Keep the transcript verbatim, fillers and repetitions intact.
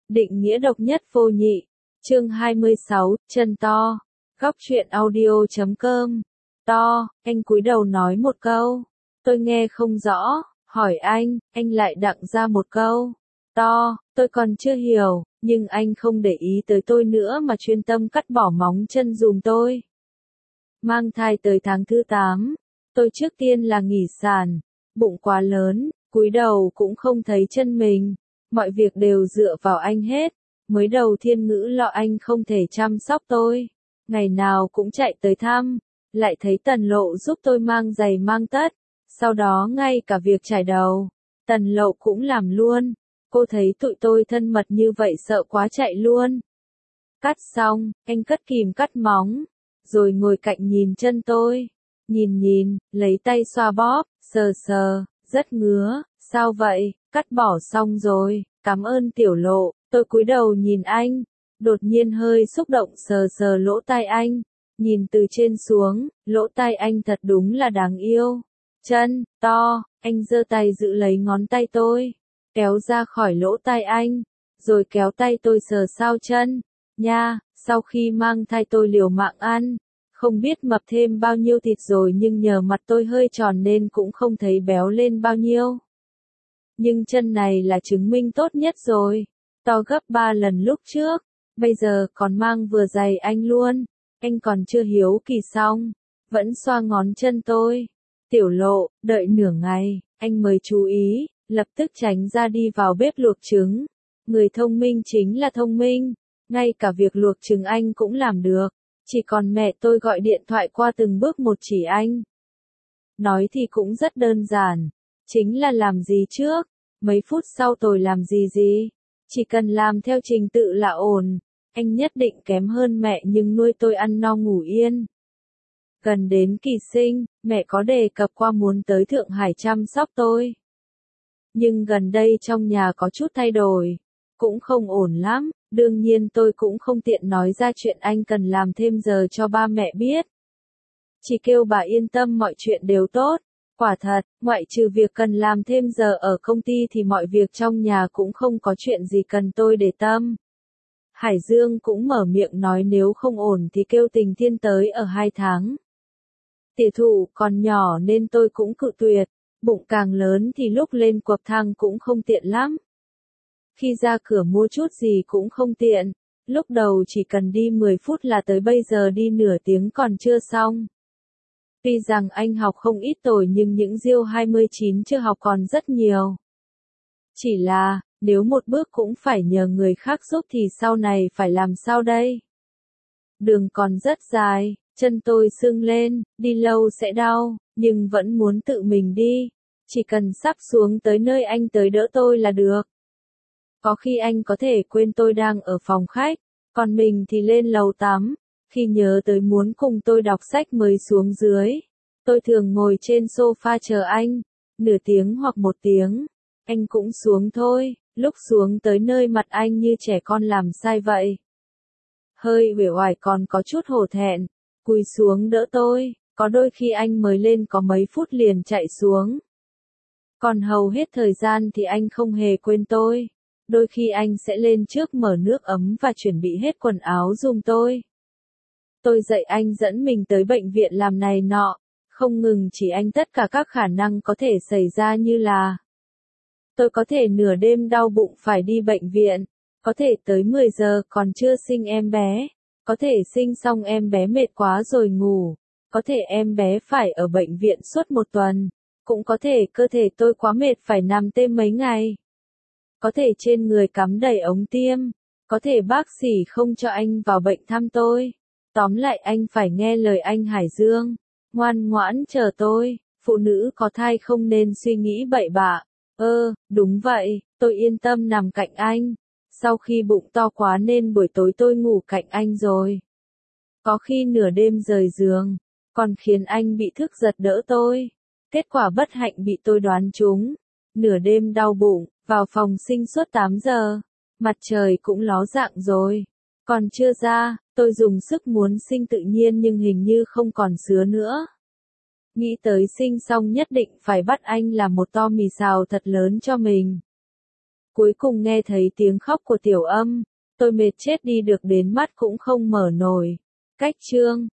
Định nghĩa độc nhất vô nhị. Chương hai mươi sáu, chân to. Góc truyện audio chấm com. To, anh cúi đầu nói một câu. Tôi nghe không rõ, hỏi anh, anh lại đặng ra một câu. To, tôi còn chưa hiểu, nhưng anh không để ý tới tôi nữa mà chuyên tâm cắt bỏ móng chân dùm tôi. Mang thai tới tháng thứ tám, tôi trước tiên là nghỉ sản, bụng quá lớn, cúi đầu cũng không thấy chân mình, mọi việc đều dựa vào anh hết. Mới đầu Thiên Ngữ lo anh không thể chăm sóc tôi, ngày nào cũng chạy tới thăm, lại thấy Tần Lộ giúp tôi mang giày mang tất, sau đó ngay cả việc chải đầu, Tần Lộ cũng làm luôn. Cô thấy tụi tôi thân mật như vậy sợ quá chạy luôn. Cắt xong, anh cất kìm cắt móng, rồi ngồi cạnh nhìn chân tôi, nhìn nhìn, lấy tay xoa bóp, sờ sờ, rất ngứa. Sao vậy? Cắt bỏ xong rồi, cảm ơn Tiểu Lộ. Tôi cúi đầu nhìn anh, đột nhiên hơi xúc động sờ sờ lỗ tai anh, nhìn từ trên xuống, lỗ tai anh thật đúng là đáng yêu. Chân to, anh giơ tay giữ lấy ngón tay tôi, kéo ra khỏi lỗ tai anh, rồi kéo tay tôi sờ sao chân. Nha, sau khi mang thai tôi liều mạng ăn, không biết mập thêm bao nhiêu thịt rồi nhưng nhờ mặt tôi hơi tròn nên cũng không thấy béo lên bao nhiêu. Nhưng chân này là chứng minh tốt nhất rồi, to gấp ba lần lúc trước, bây giờ còn mang vừa giày anh luôn. Anh còn chưa hiếu kỳ xong, vẫn xoa ngón chân tôi. Tiểu Lộ, đợi nửa ngày, anh mới chú ý, lập tức tránh ra đi vào bếp luộc trứng. Người thông minh chính là thông minh, ngay cả việc luộc trứng anh cũng làm được, chỉ còn mẹ tôi gọi điện thoại qua từng bước một chỉ anh. Nói thì cũng rất đơn giản, chính là làm gì trước, mấy phút sau tôi làm gì gì, chỉ cần làm theo trình tự là ổn. Anh nhất định kém hơn mẹ nhưng nuôi tôi ăn no ngủ yên. Gần đến kỳ sinh, mẹ có đề cập qua muốn tới Thượng Hải chăm sóc tôi. Nhưng gần đây trong nhà có chút thay đổi, cũng không ổn lắm, đương nhiên tôi cũng không tiện nói ra chuyện anh cần làm thêm giờ cho ba mẹ biết. Chỉ kêu bà yên tâm mọi chuyện đều tốt. Quả thật, ngoại trừ việc cần làm thêm giờ ở công ty thì mọi việc trong nhà cũng không có chuyện gì cần tôi để tâm. Hải Dương cũng mở miệng nói nếu không ổn thì kêu Tình Thiên tới ở hai tháng. Tiểu Thụ còn nhỏ nên tôi cũng cự tuyệt, bụng càng lớn thì lúc lên quậc thang cũng không tiện lắm. Khi ra cửa mua chút gì cũng không tiện, lúc đầu chỉ cần đi mười phút là tới bây giờ đi nửa tiếng còn chưa xong. Tuy rằng anh học không ít rồi nhưng những Diêu hai mươi chín chưa học còn rất nhiều. Chỉ là, nếu một bước cũng phải nhờ người khác giúp thì sau này phải làm sao đây? Đường còn rất dài, chân tôi sưng lên, đi lâu sẽ đau, nhưng vẫn muốn tự mình đi. Chỉ cần sắp xuống tới nơi anh tới đỡ tôi là được. Có khi anh có thể quên tôi đang ở phòng khách, còn mình thì lên lầu tắm. Khi nhớ tới muốn cùng tôi đọc sách mới xuống dưới. Tôi thường ngồi trên sofa chờ anh, nửa tiếng hoặc một tiếng. Anh cũng xuống thôi, lúc xuống tới nơi mặt anh như trẻ con làm sai vậy. Hơi uể oải còn có chút hổ thẹn, cúi xuống đỡ tôi, có đôi khi anh mới lên có mấy phút liền chạy xuống. Còn hầu hết thời gian thì anh không hề quên tôi, đôi khi anh sẽ lên trước mở nước ấm và chuẩn bị hết quần áo giùm tôi. Tôi dạy anh dẫn mình tới bệnh viện làm này nọ, không ngừng chỉ anh tất cả các khả năng có thể xảy ra như là tôi có thể nửa đêm đau bụng phải đi bệnh viện, có thể tới mười giờ còn chưa sinh em bé, có thể sinh xong em bé mệt quá rồi ngủ, có thể em bé phải ở bệnh viện suốt một tuần, cũng có thể cơ thể tôi quá mệt phải nằm thêm mấy ngày. Có thể trên người cắm đầy ống tiêm, có thể bác sĩ không cho anh vào bệnh thăm tôi. Tóm lại anh phải nghe lời anh Hải Dương, ngoan ngoãn chờ tôi, phụ nữ có thai không nên suy nghĩ bậy bạ. Ơ, đúng vậy, tôi yên tâm nằm cạnh anh. Sau khi bụng to quá nên buổi tối tôi ngủ cạnh anh rồi. Có khi nửa đêm rời giường, còn khiến anh bị thức giật đỡ tôi. Kết quả bất hạnh bị tôi đoán trúng. Nửa đêm đau bụng, vào phòng sinh suốt tám giờ. Mặt trời cũng ló dạng rồi. Còn chưa ra, tôi dùng sức muốn sinh tự nhiên nhưng hình như không còn sứa nữa. Nghĩ tới sinh xong nhất định phải bắt anh làm một to mì xào thật lớn cho mình. Cuối cùng nghe thấy tiếng khóc của Tiểu Âm, tôi mệt chết đi được đến mắt cũng không mở nổi. Cách chương